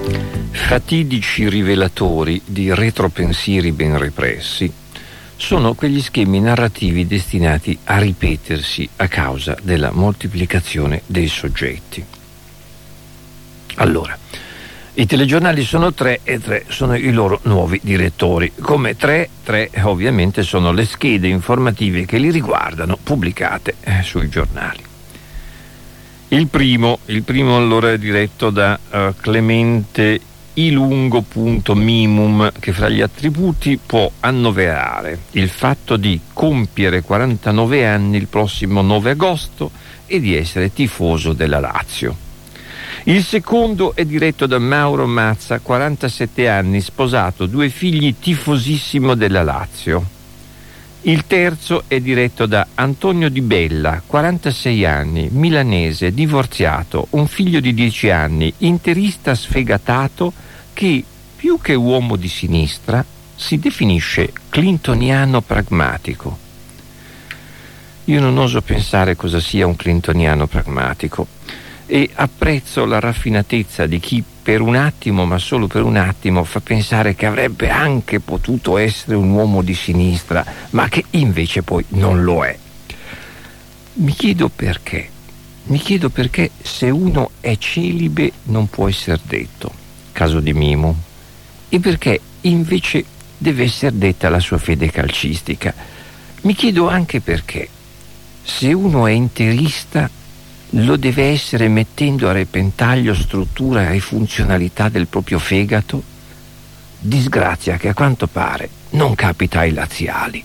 Fatidici rivelatori di retropensieri ben repressi sono quegli schemi narrativi destinati a ripetersi a causa della moltiplicazione dei soggetti. Allora, i telegiornali sono 3 e 3 sono i loro nuovi direttori. Come 3 ovviamente sono le schede informative che li riguardano pubblicate sui giornali. Il primo allora è diretto da Clemente Ilungo.mimum, che fra gli attributi può annoverare il fatto di compiere 49 anni il prossimo 9 agosto e di essere tifoso della Lazio. Il secondo è diretto da Mauro Mazza, 47 anni, sposato, 2 figli, tifosissimo della Lazio. Il terzo è diretto da Antonio Di Bella, 46 anni, milanese, divorziato, un figlio di 10 anni, interista sfegatato che, più che uomo di sinistra, si definisce clintoniano pragmatico. Io non oso pensare cosa sia un clintoniano pragmatico e apprezzo la raffinatezza di chi per un attimo, ma solo per un attimo, fa pensare che avrebbe anche potuto essere un uomo di sinistra, ma che invece poi non lo è. Mi chiedo perché se uno è celibe non può essere detto, caso di Mimo, e perché invece deve essere detta la sua fede calcistica. Mi chiedo anche perché, se uno è interista, lo deve essere mettendo a repentaglio struttura e funzionalità del proprio fegato, disgrazia che a quanto pare non capita ai laziali.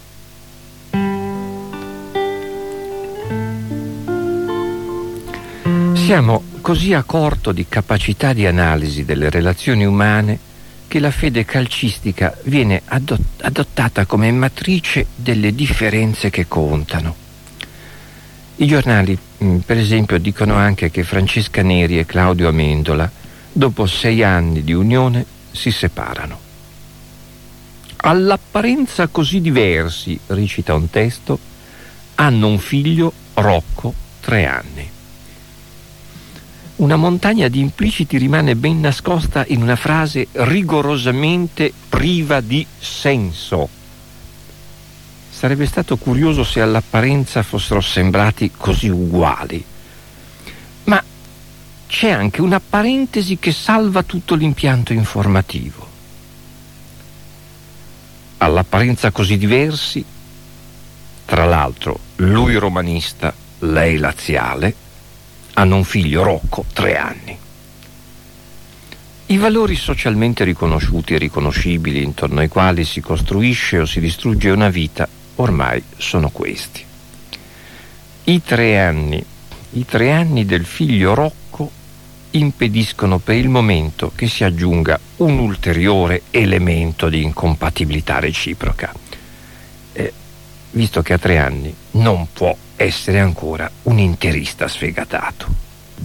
Siamo così a corto di capacità di analisi delle relazioni umane che la fede calcistica viene adottata come matrice delle differenze che contano. I giornali, per esempio, dicono anche che Francesca Neri e Claudio Amendola, dopo 6 anni di unione, si separano. All'apparenza così diversi, recita un testo, hanno un figlio, Rocco, 3 anni. Una montagna di impliciti rimane ben nascosta in una frase rigorosamente priva di senso. Sarebbe stato curioso se all'apparenza fossero sembrati così uguali. Ma c'è anche una parentesi che salva tutto l'impianto informativo. All'apparenza così diversi, tra l'altro lui romanista, lei laziale, hanno un figlio, Rocco, 3 anni. I valori socialmente riconosciuti e riconoscibili intorno ai quali si costruisce o si distrugge una vita ormai sono questi. I 3 anni del figlio Rocco impediscono per il momento che si aggiunga un ulteriore elemento di incompatibilità reciproca, visto che a 3 anni non può essere ancora un interista sfegatato.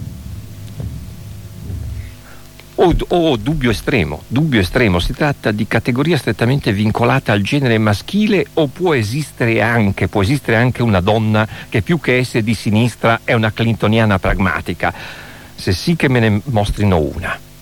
Dubbio estremo, si tratta di categoria strettamente vincolata al genere maschile o può esistere anche una donna che più che essere di sinistra è una clintoniana pragmatica? Se sì, che me ne mostrino una.